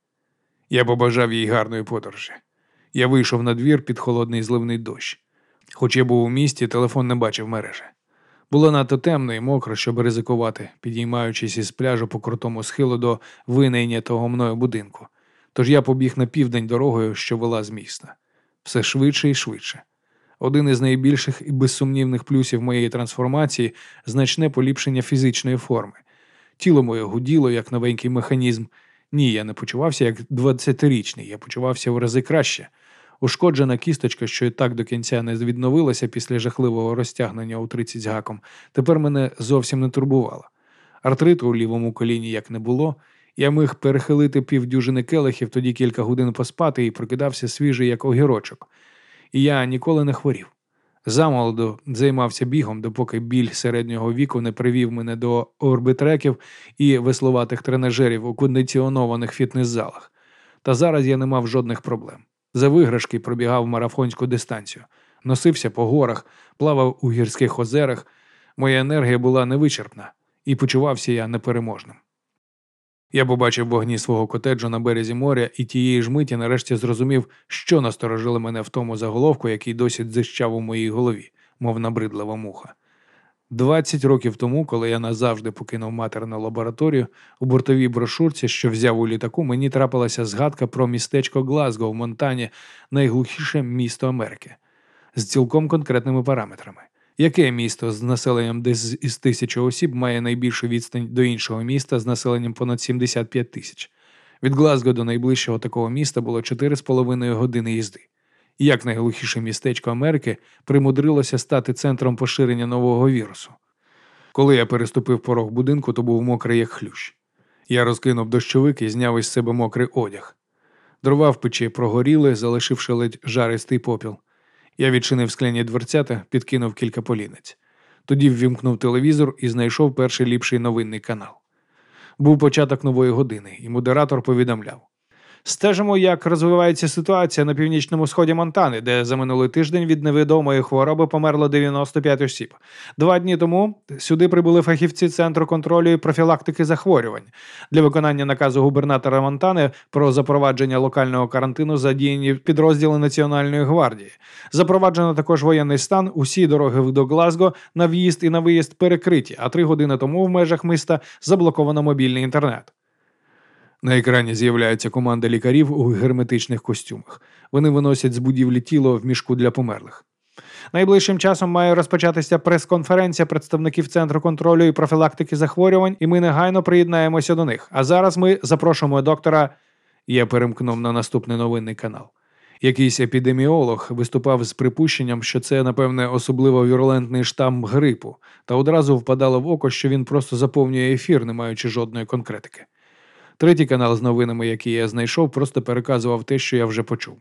Я побажав їй гарної подорожі. Я вийшов на двір під холодний зливний дощ. Хоч я був у місті, телефон не бачив мережі. Було надто темно і мокро, щоб ризикувати, підіймаючись із пляжу по крутому схилу до винайнятого мною будинку. Тож я побіг на південь дорогою, що вела з міста. Все швидше і швидше. Один із найбільших і безсумнівних плюсів моєї трансформації – значне поліпшення фізичної форми. Тіло моє гуділо, як новенький механізм. Ні, я не почувався як двадцятирічний, я почувався в рази краще. Ушкоджена кісточка, що і так до кінця не відновилася після жахливого розтягнення у тридцять з гаком, тепер мене зовсім не турбувала. Артриту у лівому коліні як не було, я міг перехилити півдюжини келихів, тоді кілька годин поспати і прокидався свіжий, як огірочок. І я ніколи не хворів. Замолоду займався бігом, допоки біль середнього віку не привів мене до орбітреків і веслуватих тренажерів у кондиціонованих фітнес-залах. Та зараз я не мав жодних проблем. За виграшки пробігав марафонську дистанцію. Носився по горах, плавав у гірських озерах. Моя енергія була невичерпна, і почувався я непереможним. Я побачив вогні свого котеджу на березі моря і тієї ж миті нарешті зрозумів, що насторожило мене в тому заголовку, який досі дзищав у моїй голові, мов набридлива муха. Двадцять років тому, коли я назавжди покинув матерну лабораторію, у бортовій брошурці, що взяв у літаку, мені трапилася згадка про містечко Глазго в Монтані, найглухіше місто Америки, з цілком конкретними параметрами. Яке місто з населенням десь із тисячі осіб має найбільшу відстань до іншого міста з населенням понад сімдесят п'ять тисяч? Від Глазго до найближчого такого міста було чотири з половиною години їзди. Як найглухіше містечко Америки примудрилося стати центром поширення нового вірусу? Коли я переступив порог будинку, то був мокрий як хлющ. Я розкинув дощовик і зняв із себе мокрий одяг. Дрова в печі прогоріли, залишивши ледь жаристий попіл. Я відчинив скляні дверцята, підкинув кілька полінець. Тоді ввімкнув телевізор і знайшов перший ліпший новинний канал. Був початок нової години, і модератор повідомляв. Стежимо, як розвивається ситуація на північному сході Монтани, де за минулий тиждень від невідомої хвороби померло дев'яносто п'ять осіб. Два дні тому сюди прибули фахівці Центру контролю і профілактики захворювань. Для виконання наказу губернатора Монтани про запровадження локального карантину задіяні підрозділи Національної гвардії. Запроваджено також воєнний стан, усі дороги до Глазго на в'їзд і на виїзд перекриті, а три години тому в межах міста заблоковано мобільний інтернет. На екрані з'являється команда лікарів у герметичних костюмах. Вони виносять з будівлі тіло в мішку для померлих. Найближчим часом має розпочатися прес-конференція представників Центру контролю і профілактики захворювань, і ми негайно приєднаємося до них. А зараз ми запрошуємо доктора... Я перемкнув на наступний новинний канал. Якийсь епідеміолог виступав з припущенням, що це, напевне, особливо вірулентний штам грипу, та одразу впадало в око, що він просто заповнює ефір, не маючи жодної конкретики. Третій канал з новинами, який я знайшов, просто переказував те, що я вже почув.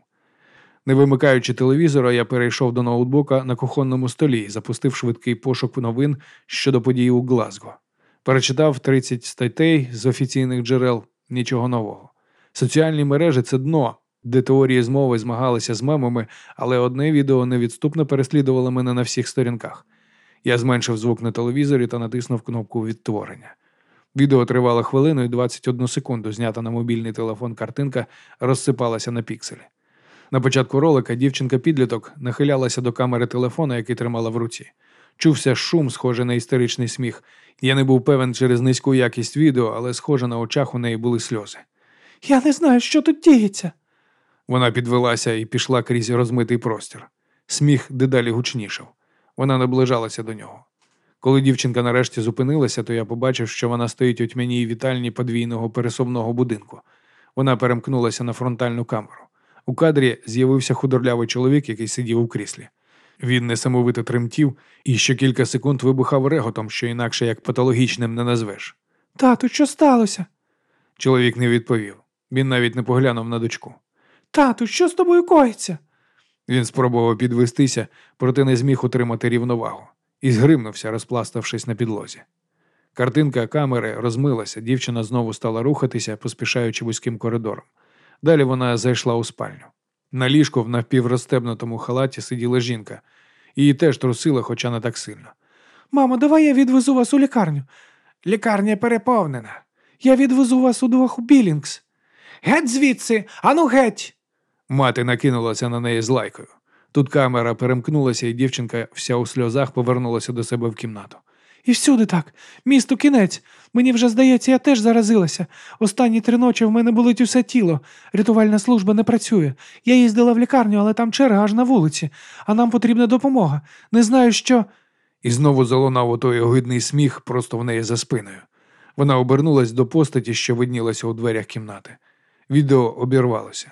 Не вимикаючи телевізора, я перейшов до ноутбука на кухонному столі і запустив швидкий пошук новин щодо подій у Глазго. Перечитав тридцять статей з офіційних джерел, нічого нового. Соціальні мережі – це дно, де теорії змови змагалися з мемами, але одне відео невідступно переслідувало мене на всіх сторінках. Я зменшив звук на телевізорі та натиснув кнопку відтворення. Відео тривало хвилину і двадцять одну секунду, знята на мобільний телефон картинка розсипалася на пікселі. На початку ролика дівчинка-підліток нахилялася до камери телефона, який тримала в руці. Чувся шум, схожий на істеричний сміх. Я не був певен через низьку якість відео, але схоже на очах у неї були сльози. «Я не знаю, що тут діється!» Вона підвелася і пішла крізь розмитий простір. Сміх дедалі гучнішав. Вона наближалася до нього. Коли дівчинка нарешті зупинилася, то я побачив, що вона стоїть у тьмяній вітальні подвійного пересувного будинку. Вона перемкнулася на фронтальну камеру. У кадрі з'явився худорлявий чоловік, який сидів у кріслі. Він несамовито тремтів і ще кілька секунд вибухав реготом, що інакше як патологічним не назвеш. «Тату, що сталося?» Чоловік не відповів. Він навіть не поглянув на дочку. «Тату, що з тобою коїться?» Він спробував підвестися, проте не зміг утримати рівновагу. І згримнувся, розпластавшись на підлозі. Картинка камери розмилася, дівчина знову стала рухатися, поспішаючи вузьким коридором. Далі вона зайшла у спальню. На ліжку в напіврозстебнутому халаті сиділа жінка. Її теж трусила, хоча не так сильно. «Мамо, давай я відвезу вас у лікарню». «Лікарня переповнена. Я відвезу вас удвох у Білінгс». «Геть звідси! Ану геть!» Мати накинулася на неї з лайкою. Тут камера перемкнулася, і дівчинка вся у сльозах повернулася до себе в кімнату. «І всюди так. Місту кінець. Мені вже здається, я теж заразилася. Останні три ночі в мене болить усе тіло. Рятувальна служба не працює. Я їздила в лікарню, але там черга аж на вулиці. А нам потрібна допомога. Не знаю, що...» І знову залунав отой огидний сміх просто в неї за спиною. Вона обернулась до постаті, що виднілася у дверях кімнати. Відео обірвалося.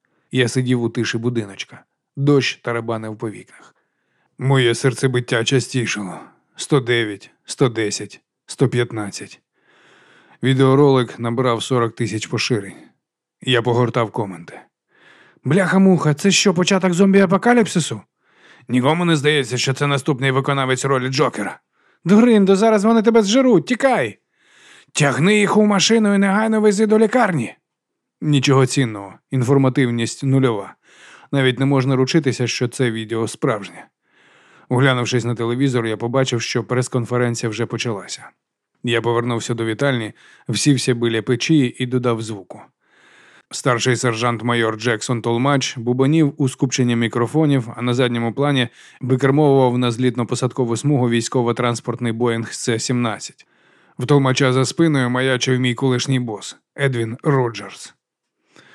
Я сидів у тиші будиночка. Дощ тарабанив по вікнах. Моє серцебиття частішало. сто дев'ять, сто десять, сто п'ятнадцять. Відеоролик набрав сорок тисяч поширень. Я погортав коменти. «Бляха-муха, це що, початок зомбі-апокаліпсису?» Нікому не здається, що це наступний виконавець ролі Джокера. «Дгриндо, зараз вони тебе зжеруть, тікай!» «Тягни їх у машину і негайно вези до лікарні!» Нічого цінного, інформативність нульова. Навіть не можна ручитися, що це відео справжнє. Оглянувшись на телевізор, я побачив, що прес-конференція вже почалася. Я повернувся до вітальні, всівся біля печі і додав звуку. Старший сержант-майор Джексон Толмач бубонів у скупченні мікрофонів, а на задньому плані викермовував на злітно-посадкову смугу військово-транспортний Боїнг С сімнадцять. В Толмача за спиною маячив мій колишній бос – Едвін Роджерс.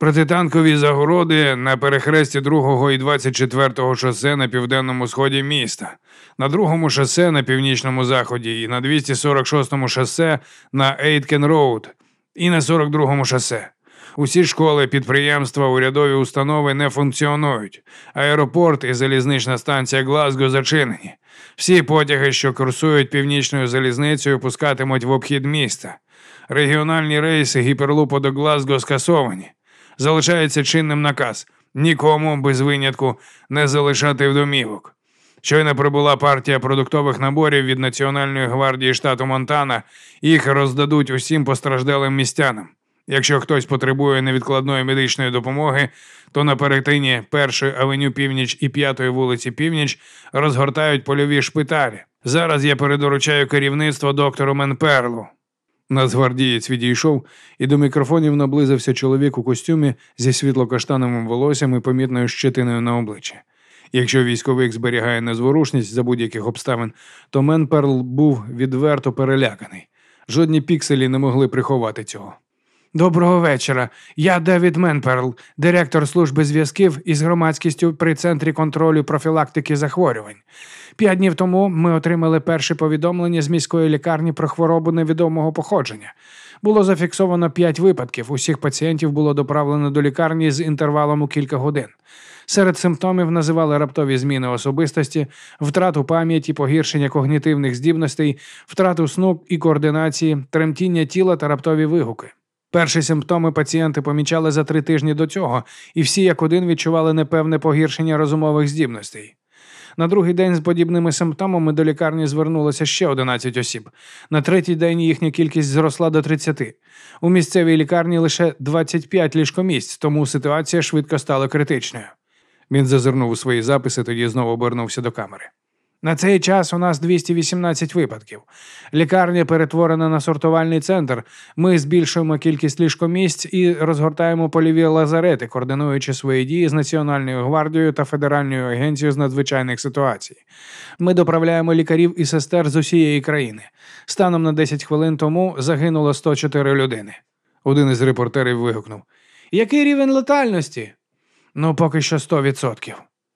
Протитанкові загороди на перехресті другого і двадцять четвертого шосе на південному сході міста, на другому шосе на північному заході і на двісті сорок шостому шосе на Ейткен-Роуд і на сорок другому шосе. Усі школи, підприємства, урядові установи не функціонують. Аеропорт і залізнична станція Глазго зачинені. Всі потяги, що курсують північною залізницею, пускатимуть в обхід міста. Регіональні рейси гіперлупу до Глазго скасовані. Залишається чинним наказ – нікому, без винятку, не залишати вдомівок. Щойно прибула партія продуктових наборів від Національної гвардії штату Монтана, їх роздадуть усім постраждалим містянам. Якщо хтось потребує невідкладної медичної допомоги, то на перетині першої авеню Північ і п'ятої вулиці Північ розгортають польові шпиталі. Зараз я передоручаю керівництво доктору Менперлу. Нацгвардієць відійшов, і до мікрофонів наблизився чоловік у костюмі зі світло-каштановим волоссям і помітною щетиною на обличчі. Якщо військовик зберігає незворушність за будь-яких обставин, то Менперл був відверто переляканий. Жодні пікселі не могли приховати цього. Доброго вечора. Я Девід Менперл, директор служби зв'язків із громадськістю при Центрі контролю профілактики захворювань. П'ять днів тому ми отримали перше повідомлення з міської лікарні про хворобу невідомого походження. Було зафіксовано п'ять випадків. Усіх пацієнтів було доправлено до лікарні з інтервалом у кілька годин. Серед симптомів називали раптові зміни особистості, втрату пам'яті, погіршення когнітивних здібностей, втрату сну і координації, тремтіння тіла та раптові вигуки. Перші симптоми пацієнти помічали за три тижні до цього, і всі як один відчували непевне погіршення розумових здібностей. На другий день з подібними симптомами до лікарні звернулося ще одинадцять осіб. На третій день їхня кількість зросла до тридцяти. У місцевій лікарні лише двадцять п'ять ліжкомісць, тому ситуація швидко стала критичною. Він зазирнув у свої записи, тоді знову обернувся до камери. На цей час у нас двісті вісімнадцять випадків. Лікарня перетворена на сортувальний центр. Ми збільшуємо кількість ліжкомісць і розгортаємо польові лазарети, координуючи свої дії з Національною гвардією та Федеральною агенцією з надзвичайних ситуацій. Ми доправляємо лікарів і сестер з усієї країни. Станом на десять хвилин тому загинуло сто чотири людини. Один із репортерів вигукнув. Який рівень летальності? Ну, поки що сто відсотків.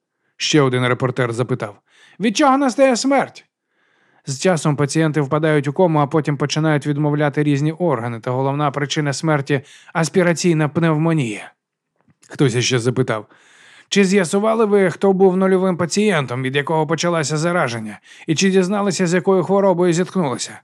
Ще один репортер запитав. Від чого настає смерть? З часом пацієнти впадають у кому, а потім починають відмовляти різні органи, та головна причина смерті – аспіраційна пневмонія. Хтось іще запитав. Чи з'ясували ви, хто був нульовим пацієнтом, від якого почалося зараження, і чи дізналися, з якою хворобою зіткнулися?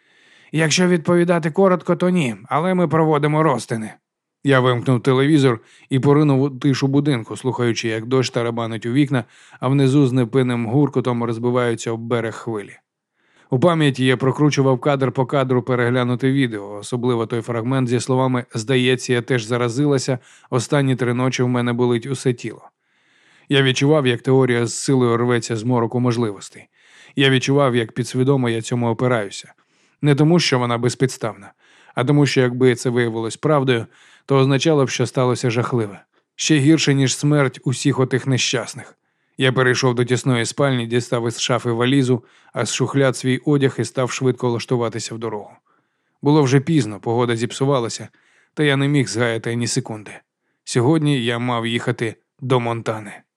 Якщо відповідати коротко, то ні, але ми проводимо розтини. Я вимкнув телевізор і поринув у тишу будинку, слухаючи, як дощ тарабанить у вікна, а внизу з непинним гуркотом розбиваються об берег хвилі. У пам'яті я прокручував кадр по кадру переглянути відео, особливо той фрагмент зі словами «Здається, я теж заразилася, останні три ночі в мене болить усе тіло». Я відчував, як теорія з силою рветься з мороку можливостей. Я відчував, як підсвідомо я цьому опираюся. Не тому, що вона безпідставна, а тому, що якби це виявилось правдою, то означало б, що сталося жахливе. Ще гірше, ніж смерть усіх отих нещасних. Я перейшов до тісної спальні, дістав із шафи валізу, а з шухляд свій одяг і став швидко влаштуватися в дорогу. Було вже пізно, погода зіпсувалася, та я не міг згаяти ні секунди. Сьогодні я мав їхати до Монтани.